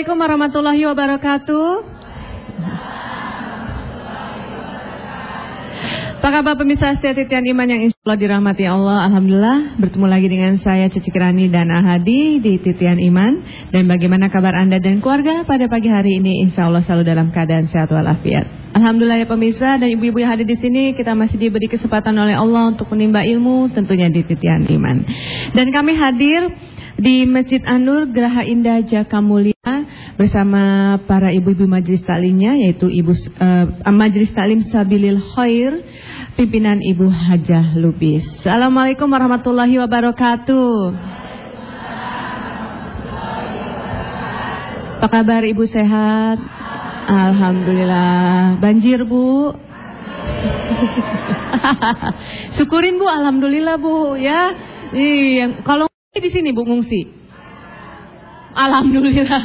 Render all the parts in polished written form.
Assalamualaikum warahmatullahi wabarakatuh. Apa kabar pemirsa setia Titian Iman yang insya Allah dirahmati Allah. Alhamdulillah bertemu lagi dengan saya Cici Kirani dan Ahadi di Titian Iman. Dan bagaimana kabar Anda dan keluarga pada pagi hari ini? Insya Allah selalu dalam keadaan sehat walafiat. Alhamdulillah ya pemirsa dan ibu-ibu yang hadir di sini, kita masih diberi kesempatan oleh Allah untuk menimba ilmu tentunya di Titian Iman. Dan kami hadir di Masjid An-Nur Geraha Indah Jakamulia bersama para ibu-ibu majelis taklimnya, yaitu Majelis Taklim Sabilil Khair pimpinan Ibu Hajah Lubis. Assalamualaikum warahmatullahi wabarakatuh. Apa kabar Ibu, sehat? Alhamdulillah. Banjir Bu? Syukurin Bu, alhamdulillah Bu ya. Iya, kalau di sini Bu ngungsi. Alhamdulillah.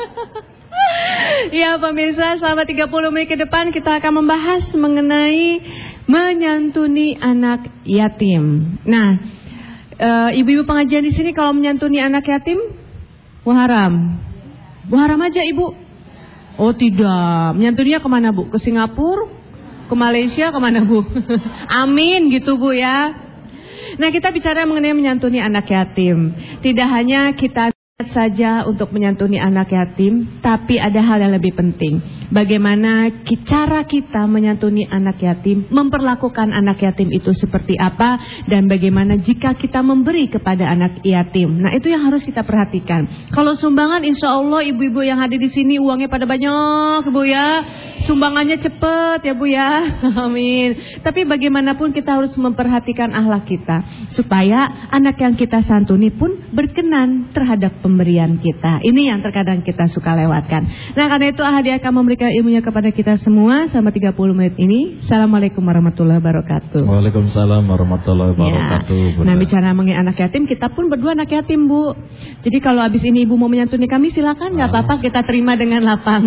Ya pemirsa, selama 30 menit ke depan kita akan membahas mengenai menyantuni anak yatim. Nah, ibu-ibu pengajian di sini kalau menyantuni anak yatim haram. Haram aja Ibu. Oh tidak, menyantuninya kemana Bu? Ke Singapura? Ke Malaysia? Kemana Bu? Amin gitu Bu ya. Nah, kita bicara mengenai menyantuni anak yatim. Tidak hanya kita saja untuk menyantuni anak yatim, tapi ada hal yang lebih penting. Bagaimana cara kita menyantuni anak yatim, memperlakukan anak yatim itu seperti apa, dan bagaimana jika kita memberi kepada anak yatim. Nah, itu yang harus kita perhatikan. Kalau sumbangan, insya Allah ibu-ibu yang hadir di sini uangnya pada banyak Bu ya. Sumbangannya cepet ya Bu ya. Amin. Tapi bagaimanapun kita harus memperhatikan akhlak kita, supaya anak yang kita santuni pun berkenan terhadap pemberian kita. Ini yang terkadang kita suka lewatkan. Nah, karena itu Ahadi akan memberikan ilmunya kepada kita semua selama 30 menit ini. Assalamualaikum warahmatullahi wabarakatuh. Waalaikumsalam warahmatullahi wabarakatuh. Ya. Nah, bicara mengenai anak yatim, kita pun berdua anak yatim Bu. Jadi kalau habis ini Ibu mau menyantuni kami, silakan, nggak apa-apa, kita terima dengan lapang.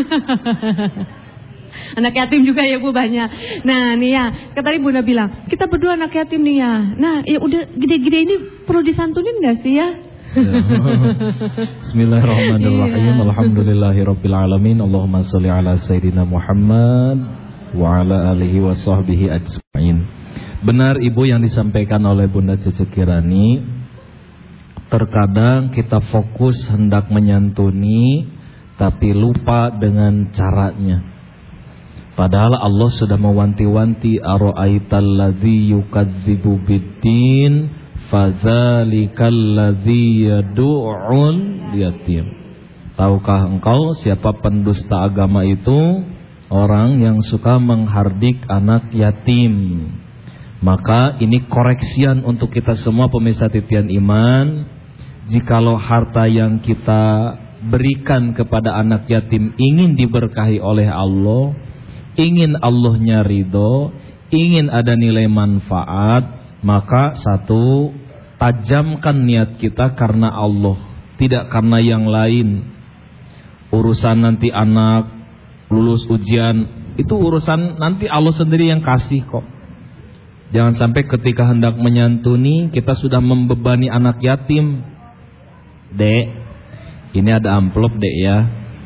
Anak yatim juga ya Bu banyak. Nah nih ya, tadi Bunda bilang kita berdua anak yatim nih ya. Nah ya udah gede-gede ini perlu disantunin gak sih ya? Bismillahirrahmanirrahim. Alhamdulillahirabbil alamin. Allahumma sholli ala sayyidina Muhammad wa ala alihi wa sahbihi ajmain. Benar Ibu yang disampaikan oleh Bunda Cici Kirani. Terkadang kita fokus hendak menyantuni tapi lupa dengan caranya. Padahal Allah sudah mewanti-wanti, ara'aital ladzi yukadzibu biddin fadzalikal ladzi yad'un yatim. Tahukah engkau siapa pendusta agama itu? Orang yang suka menghardik anak yatim. Maka ini koreksian untuk kita semua pemirsa Titian Iman. Jikalau harta yang kita berikan kepada anak yatim ingin diberkahi oleh Allah, ingin Allahnya ridho, ingin ada nilai manfaat, maka satu, tajamkan niat kita karena Allah, tidak karena yang lain. Urusan nanti anak lulus ujian, itu urusan nanti Allah sendiri yang kasih kok. Jangan sampai ketika hendak menyantuni kita sudah membebani anak yatim. Dek, ini ada amplop Dek ya.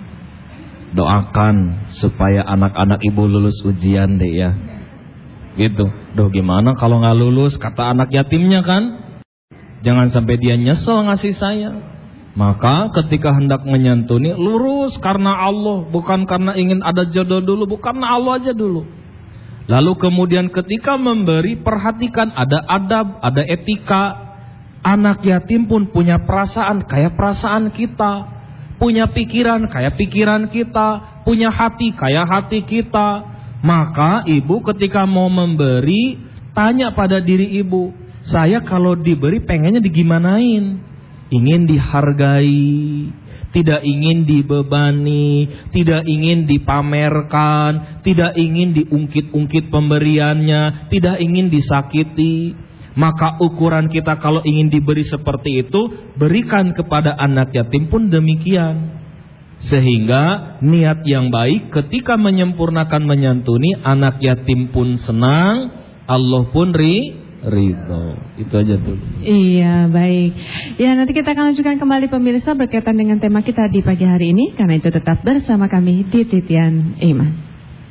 Doakan supaya anak-anak Ibu lulus ujian Dek ya. Gitu. Duh gimana kalau gak lulus, kata anak yatimnya kan. Jangan sampai dia nyesel ngasih saya. Maka ketika hendak menyantuni, lurus karena Allah, bukan karena ingin ada jodoh dulu, bukan karena Allah aja dulu. Lalu kemudian ketika memberi, perhatikan ada adab, ada etika. Anak yatim pun punya perasaan kayak perasaan kita, punya pikiran kayak pikiran kita, punya hati kayak hati kita. Maka Ibu ketika mau memberi, tanya pada diri Ibu, saya kalau diberi pengennya digimanain? Ingin dihargai, tidak ingin dibebani, tidak ingin dipamerkan, tidak ingin diungkit-ungkit pemberiannya, tidak ingin disakiti. Maka ukuran kita kalau ingin diberi seperti itu, berikan kepada anak yatim pun demikian. Sehingga niat yang baik ketika menyempurnakan menyantuni, anak yatim pun senang, Allah pun ridho. Itu aja dulu. Iya, baik. Ya, nanti kita akan lanjutkan kembali pemirsa berkaitan dengan tema kita di pagi hari ini. Karena itu tetap bersama kami di Titian Iman.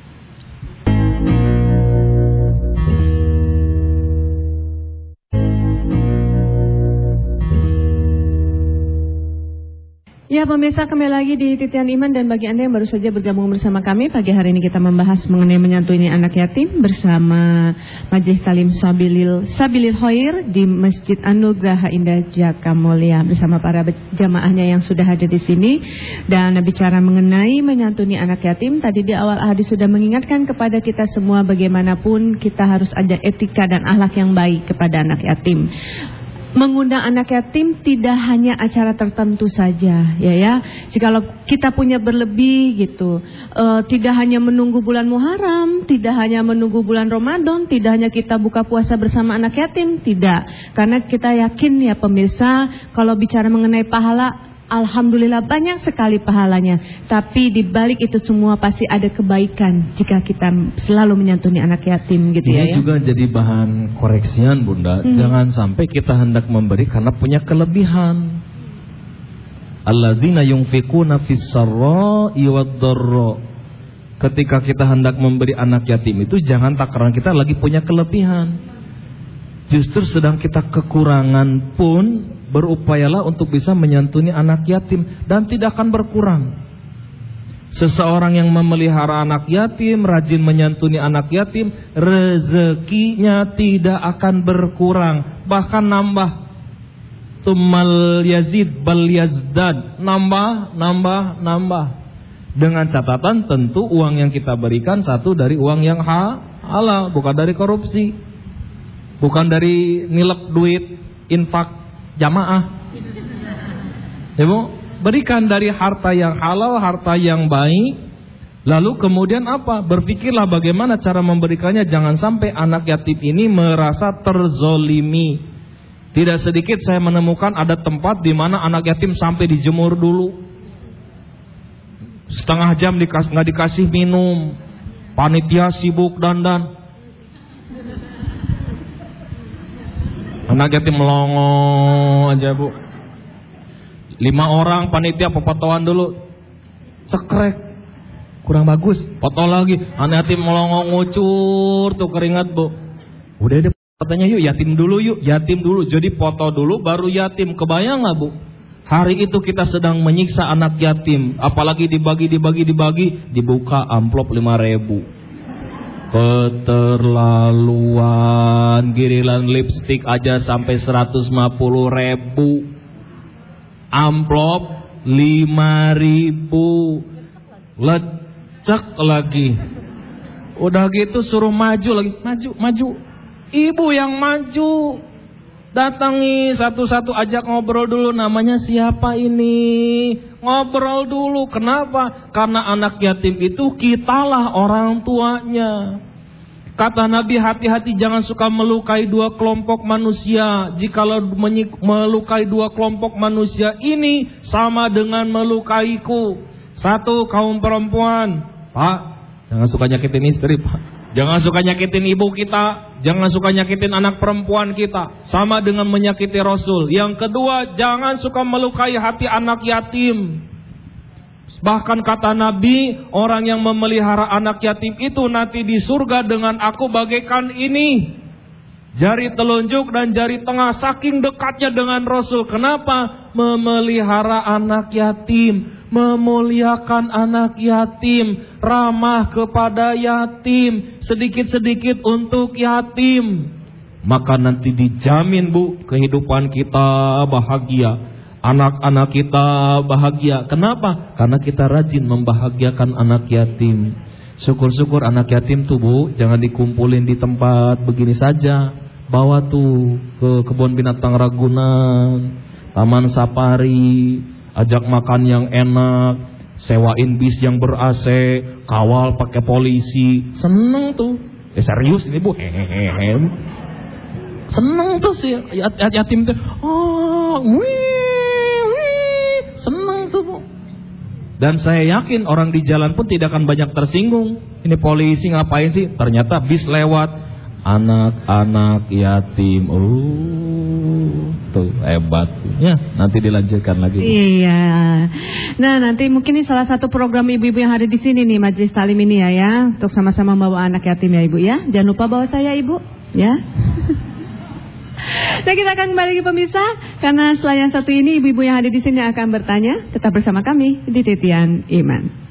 Ya pemirsa, kembali lagi di Titian Iman, dan bagi Anda yang baru saja bergabung bersama kami, pagi hari ini kita membahas mengenai menyantuni anak yatim bersama Majelis Talim Sabilil Khair di Masjid Anugraha Indah Jakamulia bersama para jamaahnya yang sudah hadir di sini. Dan bicara mengenai menyantuni anak yatim, tadi di awal hadis sudah mengingatkan kepada kita semua bagaimanapun kita harus ada etika dan akhlak yang baik kepada anak yatim. Mengundang anak yatim tidak hanya acara tertentu saja, ya. Jikalau kita punya berlebih gitu, tidak hanya menunggu bulan Muharram, tidak hanya menunggu bulan Ramadan, tidak hanya kita buka puasa bersama anak yatim, tidak. Karena kita yakin ya pemirsa, kalau bicara mengenai pahala, alhamdulillah banyak sekali pahalanya. Tapi di balik itu semua pasti ada kebaikan jika kita selalu menyantuni anak yatim gitu. Ini juga jadi bahan koreksian Bunda. Jangan sampai kita hendak memberi karena punya kelebihan. Alladzina yunfikuna fis-sarra'i wad-dharra. Ketika kita hendak memberi anak yatim itu jangan tak karena kita lagi punya kelebihan. Justru sedang kita kekurangan pun berupayalah untuk bisa menyantuni anak yatim dan tidak akan berkurang. Seseorang yang memelihara anak yatim, rajin menyantuni anak yatim, rezekinya tidak akan berkurang, bahkan nambah. Tumal yazid bal yazdad, nambah. Dengan catatan tentu uang yang kita berikan satu dari uang yang halal, bukan dari korupsi, bukan dari nilep duit infak jamaah. Ibu, berikan dari harta yang halal, harta yang baik. Lalu kemudian apa? Berpikirlah bagaimana cara memberikannya. Jangan sampai anak yatim ini merasa terzolimi. Tidak sedikit saya menemukan ada tempat di mana anak yatim sampai dijemur dulu. Setengah jam nggak dikasih minum. Panitia sibuk dandan. Anak yatim melongo aja Bu. 5 orang panitia pepotoan dulu. Cekrek. Kurang bagus. Foto lagi. Anak yatim melongo ngucur tuh keringat Bu. Udah deh katanya yuk yatim dulu yuk. Yatim dulu. Jadi foto dulu baru yatim. Kebayang gak Bu? Hari itu kita sedang menyiksa anak yatim. Apalagi dibagi. Dibuka amplop 5.000. Keterlaluan. Giliran lipstik aja sampai 150.000. Amplop 5.000. Lecek lagi. Udah gitu suruh maju lagi. Maju. Ibu yang maju. Datangi satu-satu, ajak ngobrol dulu. Namanya siapa ini? Ngobrol dulu. Kenapa? Karena anak yatim itu kitalah orang tuanya. Kata Nabi, hati-hati jangan suka melukai dua kelompok manusia. Jikalau melukai dua kelompok manusia ini sama dengan melukaiku. Satu, kaum perempuan. Pak, jangan suka nyakitin istri Pak. Jangan suka nyakitin ibu kita. Jangan suka nyakitin anak perempuan kita. Sama dengan menyakiti Rasul. Yang kedua, jangan suka melukai hati anak yatim. Bahkan kata Nabi, orang yang memelihara anak yatim itu nanti di surga dengan aku bagaikan ini. Jari telunjuk dan jari tengah, saking dekatnya dengan Rasul. Kenapa? Memelihara anak yatim, memuliakan anak yatim, ramah kepada yatim, sedikit-sedikit untuk yatim. Maka nanti dijamin Bu, kehidupan kita bahagia, anak-anak kita bahagia. Kenapa? Karena kita rajin membahagiakan anak yatim. Syukur-syukur anak yatim tuh Bu, jangan dikumpulin di tempat begini saja. Bawa tuh ke kebun binatang Ragunan, Taman Safari, ajak makan yang enak, sewain bis yang ber-AC, kawal pakai polisi. Seneng tuh. Serius ini Bu. Hehehe. Seneng tuh si yatim tuh. Oh, seneng tuh Bu. Dan saya yakin orang di jalan pun tidak akan banyak tersinggung. Ini polisi ngapain sih? Ternyata bis lewat. anak-anak yatim. Tuh hebat ya. Nanti dilanjutkan lagi. Iya. Nah, nanti mungkin ini salah satu program ibu-ibu yang ada di sini nih, Majelis Talim ini ya, untuk sama-sama membawa anak yatim ya Ibu ya. Jangan lupa bawa saya Ibu ya. Nah, kita akan kembali ke pemirsa, karena setelah yang satu ini ibu-ibu yang ada di sini akan bertanya. Tetap bersama kami di Titian Iman.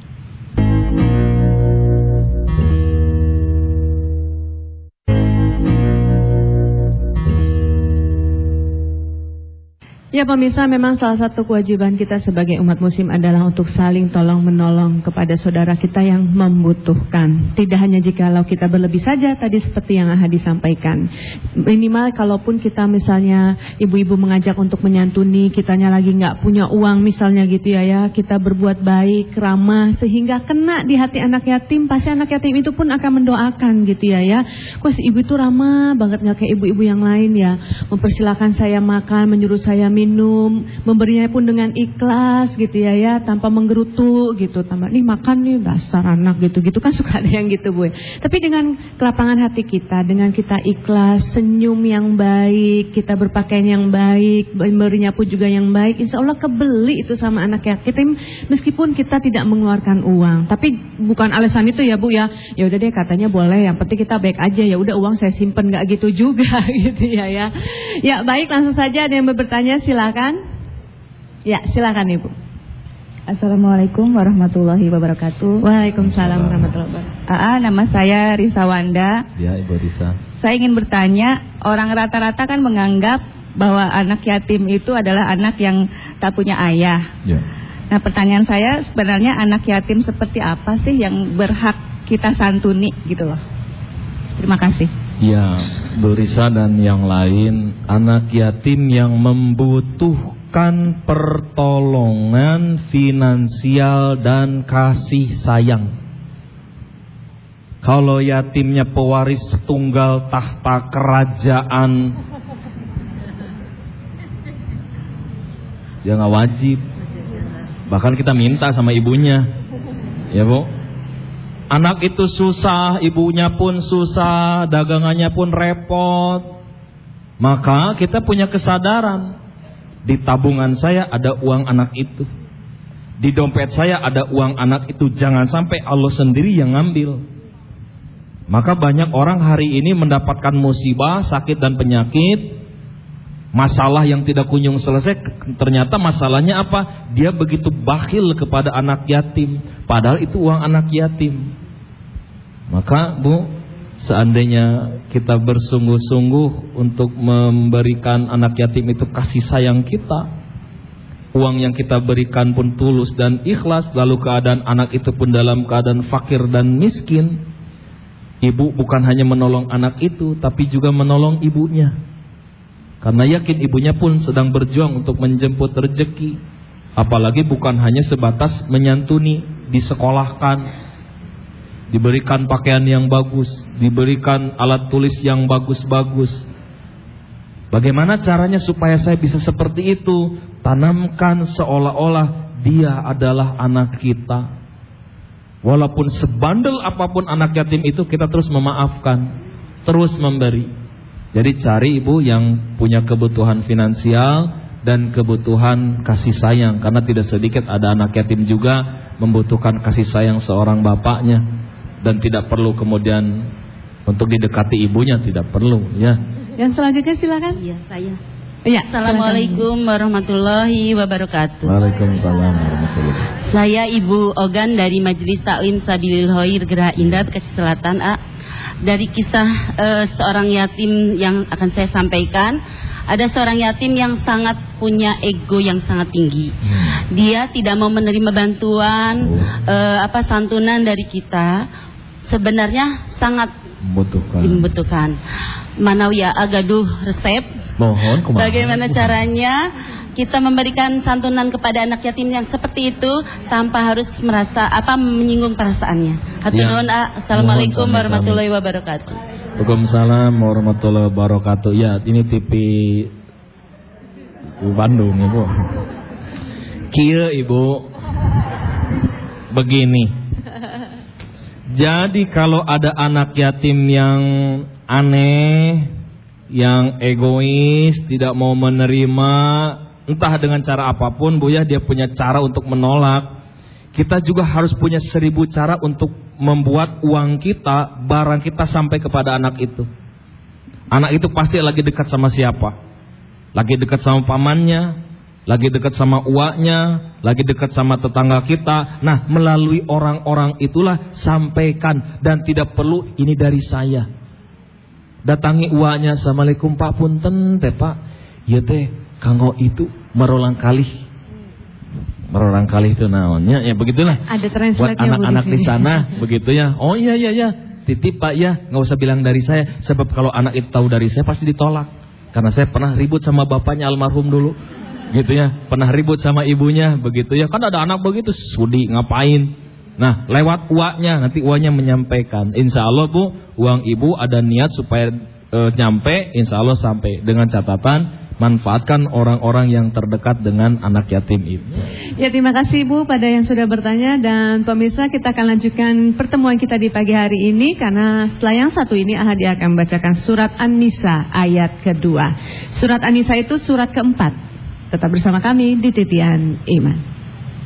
Ya pemirsa, memang salah satu kewajiban kita sebagai umat muslim adalah untuk saling tolong-menolong kepada saudara kita yang membutuhkan. Tidak hanya jikalau kita berlebih saja, tadi seperti yang Ahadi sampaikan. Minimal kalaupun kita misalnya ibu-ibu mengajak untuk menyantuni, kitanya lagi nggak punya uang misalnya gitu ya, kita berbuat baik, ramah, sehingga kena di hati anak yatim. Pasti anak yatim itu pun akan mendoakan gitu ya. Kok si ibu itu ramah banget, nggak kayak ibu-ibu yang lain ya. Mempersilahkan saya makan, menyuruh saya minum, memberinya pun dengan ikhlas gitu ya, tanpa menggerutu gitu, tambah nih makan nih dasar anak gitu kan suka ada yang gitu Bu. Tapi dengan kelapangan hati kita, dengan kita ikhlas, senyum yang baik, kita berpakaian yang baik, memberinya pun juga yang baik, insya Allah kebeli itu sama anak yatim, meskipun kita tidak mengeluarkan uang. Tapi bukan alasan itu ya Bu ya. Ya udah deh katanya boleh, yang penting kita baik aja, ya udah uang saya simpen, nggak gitu juga gitu ya. Ya baik, langsung saja ada yang bertanya. Silakan. Ya, silakan Ibu. Assalamualaikum warahmatullahi wabarakatuh. Waalaikumsalam warahmatullahi wabarakatuh. Nama saya Risa Wanda. Ya, Ibu Risa. Saya ingin bertanya, orang rata-rata kan menganggap bahwa anak yatim itu adalah anak yang tak punya ayah. Ya. Nah, pertanyaan saya sebenarnya anak yatim seperti apa sih yang berhak kita santuni gitu loh. Terima kasih. Ya, Bu Risa dan yang lain, anak yatim yang membutuhkan pertolongan finansial dan kasih sayang. Kalau yatimnya pewaris tunggal tahta kerajaan, ya nggak wajib. Bahkan kita minta sama ibunya, ya Bu. Anak itu susah, ibunya pun susah, dagangannya pun repot. Maka kita punya kesadaran, di tabungan saya ada uang anak itu, di dompet saya ada uang anak itu. Jangan sampai Allah sendiri yang ngambil. Maka banyak orang hari ini mendapatkan musibah, sakit dan penyakit, masalah yang tidak kunjung selesai. Ternyata masalahnya apa? Dia begitu bakhil kepada anak yatim, padahal itu uang anak yatim. Maka Bu, seandainya kita bersungguh-sungguh untuk memberikan anak yatim itu kasih sayang kita, uang yang kita berikan pun tulus dan ikhlas, lalu keadaan anak itu pun dalam keadaan fakir dan miskin, ibu bukan hanya menolong anak itu, tapi juga menolong ibunya. Karena yakin ibunya pun sedang berjuang untuk menjemput rezeki. Apalagi bukan hanya sebatas menyantuni, disekolahkan, diberikan pakaian yang bagus, diberikan alat tulis yang bagus-bagus. Bagaimana caranya supaya saya bisa seperti itu? Tanamkan seolah-olah dia adalah anak kita. Walaupun sebandel apapun anak yatim itu, kita terus memaafkan, terus memberi. Jadi cari ibu yang punya kebutuhan finansial dan kebutuhan kasih sayang. Karena tidak sedikit ada anak yatim juga membutuhkan kasih sayang seorang bapaknya. Dan tidak perlu kemudian untuk didekati ibunya, tidak perlu ya. Yang selanjutnya silakan. Iya, saya. Iya. Assalamualaikum warahmatullahi wabarakatuh. Waalaikumsalam warahmatullahi wabarakatuh. Saya Ibu Ogan dari Majelis Taklim Sabilil Khair Geraha Indah, Bekasi Selatan. Dari kisah seorang yatim yang akan saya sampaikan, ada seorang yatim yang sangat punya ego yang sangat tinggi. Dia tidak mau menerima bantuan santunan dari kita. Sebenarnya sangat membutuhkan. Manawiyah agaduh resep. Mohon bagaimana caranya kita memberikan santunan kepada anak yatim yang seperti itu tanpa harus merasa menyinggung perasaannya. Hatur nuhun. Assalamualaikum warahmatullahi wabarakatuh. Waalaikumsalam warahmatullahi wabarakatuh. Ya, ini TV Bandung Ibu. Kieu Ibu, begini. Jadi kalau ada anak yatim yang aneh, yang egois, tidak mau menerima, entah dengan cara apapun Bu ya, dia punya cara untuk menolak. Kita juga harus punya 1000 cara untuk membuat uang kita, barang kita sampai kepada anak itu. Anak itu pasti lagi dekat sama siapa? Lagi dekat sama pamannya, lagi dekat sama uaknya, lagi dekat sama tetangga kita. Nah, melalui orang-orang itulah sampaikan, dan tidak perlu ini dari saya. Datangi uaknya, Assalamualaikum Pak, punten teh Pak. Ya teh, kanggo itu merolang kali. Merolang kali itu naonnya, ya begitulah. Ada translate-nya buat anak-anak di sana, begitu ya. Oh iya, titip Pak ya, nggak usah bilang dari saya. Sebab kalau anak itu tahu dari saya pasti ditolak. Karena saya pernah ribut sama bapaknya almarhum dulu, gitu ya. Pernah ribut sama ibunya, begitu ya. Kan ada anak begitu, sudi ngapain. Nah, lewat uaknya, nanti uaknya menyampaikan. Insya Allah Bu, uang ibu ada niat supaya nyampe, insya Allah sampai. Dengan catatan, manfaatkan orang-orang yang terdekat dengan anak yatim itu. Ya, terima kasih Ibu pada yang sudah bertanya. Dan pemirsa, kita akan lanjutkan pertemuan kita di pagi hari ini. Karena setelah yang satu ini, Ahadi akan membacakan surat An-Nisa ayat kedua. Surat An-Nisa itu surat keempat. Tetap bersama kami di Titian Iman.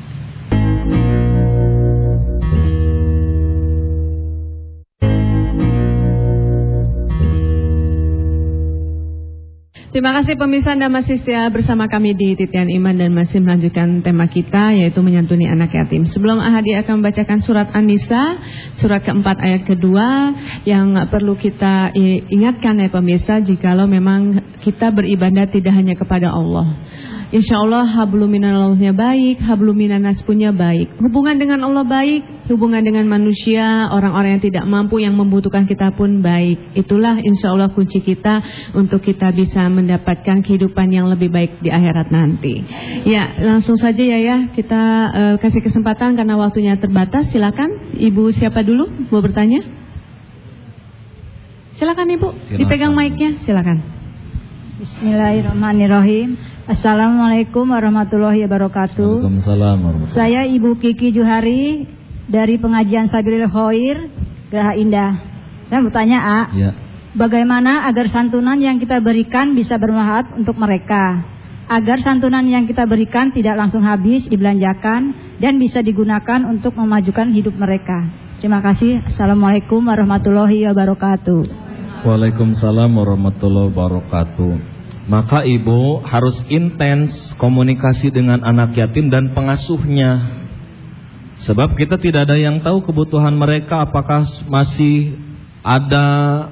Terima kasih pemirsa, Anda masih setia bersama kami di Titian Iman dan masih melanjutkan tema kita, yaitu menyantuni anak yatim. Sebelum Ahadi akan membacakan surat An-Nisa, surat keempat ayat kedua, yang perlu kita ingatkan ya pemirsa, jikalau memang kita beribadah tidak hanya kepada Allah. Insya Allah hablum minallahnya baik, hablum minannas punya baik. Hubungan dengan Allah baik, hubungan dengan manusia, orang-orang yang tidak mampu, yang membutuhkan kita pun baik. Itulah insya Allah kunci kita untuk kita bisa mendapatkan kehidupan yang lebih baik di akhirat nanti. Ya, langsung saja ya kita kasih kesempatan karena waktunya terbatas. Silakan Ibu siapa dulu mau bertanya? Silakan Ibu, dipegang mic-nya, silakan. Bismillahirrahmanirrahim. Assalamualaikum warahmatullahi wabarakatuh. Waalaikumsalam warahmatullahi. Saya Ibu Kiki Juhari dari pengajian Sabilil Khair Geraha Indah. Saya bertanya, ya. Bagaimana agar santunan yang kita berikan bisa bermanfaat untuk mereka? Agar santunan yang kita berikan tidak langsung habis dibelanjakan dan bisa digunakan untuk memajukan hidup mereka. Terima kasih. Assalamualaikum warahmatullahi wabarakatuh. Waalaikumsalam warahmatullahi wabarakatuh. Maka ibu harus intens komunikasi dengan anak yatim dan pengasuhnya. Sebab kita tidak ada yang tahu kebutuhan mereka, apakah masih ada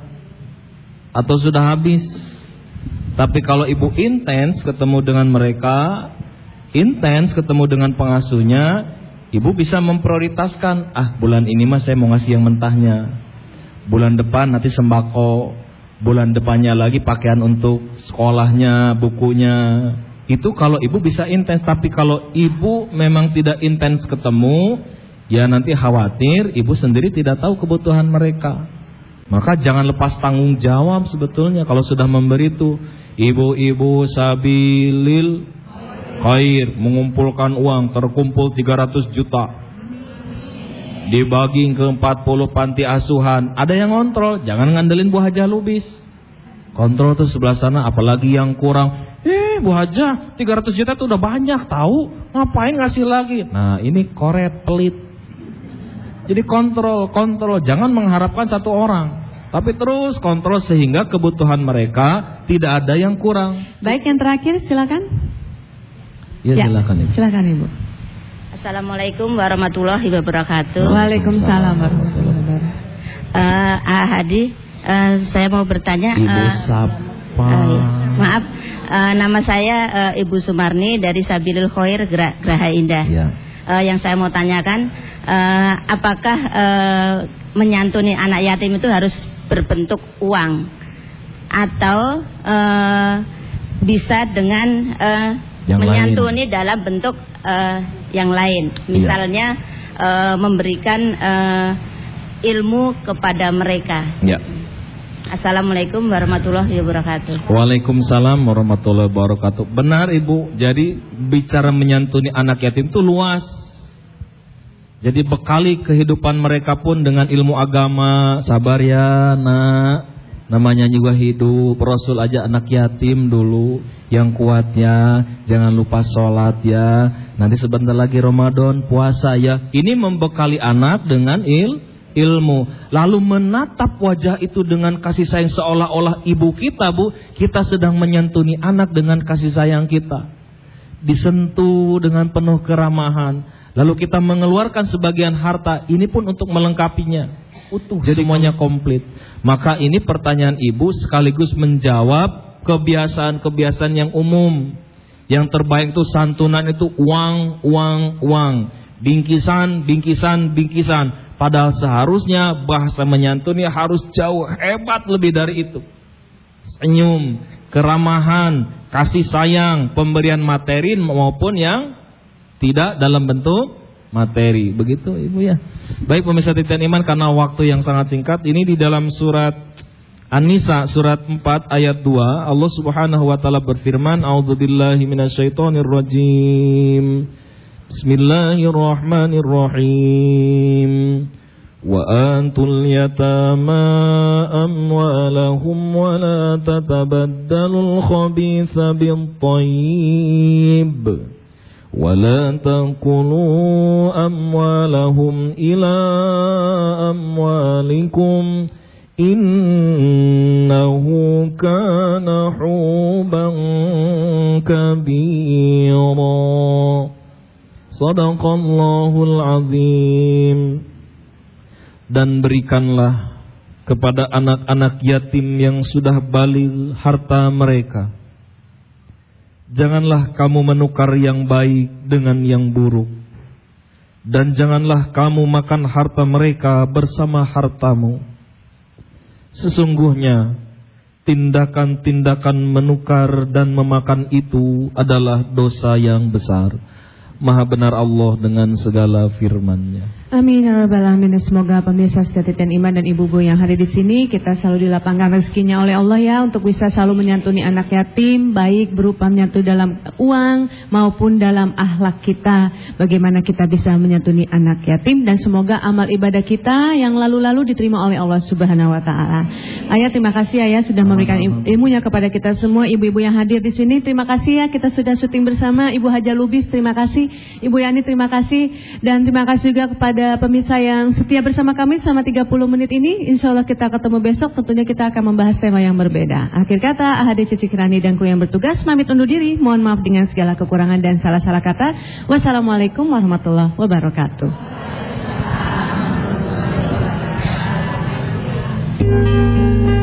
atau sudah habis. Tapi kalau ibu intens ketemu dengan mereka, intens ketemu dengan pengasuhnya, ibu bisa memprioritaskan, bulan ini mah saya mau ngasih yang mentahnya, bulan depan nanti sembako, bulan depannya lagi pakaian untuk sekolahnya, bukunya. Itu kalau ibu bisa intens. Tapi kalau ibu memang tidak intens ketemu, ya nanti khawatir ibu sendiri tidak tahu kebutuhan mereka. Maka jangan lepas tanggung jawab sebetulnya kalau sudah memberi itu. Ibu-ibu Sabilil Khair mengumpulkan uang, terkumpul 300 juta. Dibagi ke 40 panti asuhan. Ada yang ngontrol, jangan ngandelin Bu Haja Lubis. Kontrol tuh sebelah sana, apalagi yang kurang. Bu Haja 300 juta tuh udah banyak tahu, ngapain ngasih lagi? Nah ini koret, pelit. Jadi kontrol, jangan mengharapkan satu orang, tapi terus kontrol sehingga kebutuhan mereka tidak ada yang kurang. Baik, yang terakhir silakan. Ya, silakan Ibu. Silakan Ibu. Assalamualaikum warahmatullahi wabarakatuh. Waalaikumsalam warahmatullahi wabarakatuh. Hadi, saya mau bertanya. Ibu siapa? Maaf, nama saya Ibu Sumarni dari Sabilil Khair Geraha Indah. Ya. Yang saya mau tanyakan, apakah menyantuni anak yatim itu harus berbentuk uang atau bisa dengan menyantuni lain dalam bentuk yang lain, misalnya memberikan ilmu kepada mereka. Ya. Assalamualaikum warahmatullahi wabarakatuh. Waalaikumsalam warahmatullahi wabarakatuh. Benar Ibu. Jadi bicara menyantuni anak yatim itu luas. Jadi bekali kehidupan mereka pun dengan ilmu agama. Sabar ya nak, Namanya juga hidup. Rasul aja anak yatim dulu. Yang kuat ya, jangan lupa sholat ya. Nanti sebentar lagi Ramadan, puasa ya. Ini membekali anak dengan ilmu. Lalu menatap wajah itu dengan kasih sayang, seolah-olah ibu kita, Bu, kita sedang menyantuni anak dengan kasih sayang kita. Disentuh dengan penuh keramahan. Lalu kita mengeluarkan sebagian harta, ini pun untuk melengkapinya. Utuh, jadi semuanya komplit. Maka ini pertanyaan ibu sekaligus menjawab kebiasaan-kebiasaan yang umum. Yang terbaik itu santunan itu uang. Bingkisan. Padahal seharusnya bahasa menyantuni harus jauh hebat lebih dari itu. Senyum, keramahan, kasih sayang, pemberian materi maupun yang tidak dalam bentuk materi. Begitu Ibu ya. Baik pemirsa Titian Iman, karena waktu yang sangat singkat, ini di dalam surat An-Nisa surat 4 ayat 2 Allah Subhanahu wa taala berfirman, A'udzubillahi minasyaitonir rajim. Bismillahirrahmanirrahim. Wa antul yatama amwalahum wa la tatabaddalul khabitha bit-thayyib. Wa la taqulu amwalahum ila amwalikum innahu kana huban kabira. Sadaqallahul azim. Dan berikanlah kepada anak-anak yatim yang sudah baligh harta mereka. Janganlah kamu menukar yang baik dengan yang buruk. Dan janganlah kamu makan harta mereka bersama hartamu. Sesungguhnya tindakan-tindakan menukar dan memakan itu adalah dosa yang besar. Maha benar Allah dengan segala firman-Nya. Amin ya rabbal alamin. Semoga pemirsa setia Titian Iman dan ibu-ibu yang hadir di sini, kita selalu dilapangkan rezekinya oleh Allah ya, untuk bisa selalu menyantuni anak yatim, baik berupa menyantuni dalam uang maupun dalam akhlak kita. Bagaimana kita bisa menyantuni anak yatim, dan semoga amal ibadah kita yang lalu-lalu diterima oleh Allah Subhanahu wa taala. Ayah, terima kasih Ayah sudah memberikan ilmunya kepada kita semua. Ibu-ibu yang hadir di sini, terima kasih ya, kita sudah syuting bersama. Ibu Haja Lubis, terima kasih. Ibu Yani, terima kasih. Dan terima kasih juga kepada pemirsa yang setia bersama kami selama 30 menit ini. Insya Allah kita ketemu besok. Tentunya kita akan membahas tema yang berbeda. Akhir kata, AHD Cici Kirani dan kru yang bertugas pamit undur diri. Mohon maaf dengan segala kekurangan dan salah-salah kata. Wassalamualaikum warahmatullahi wabarakatuh.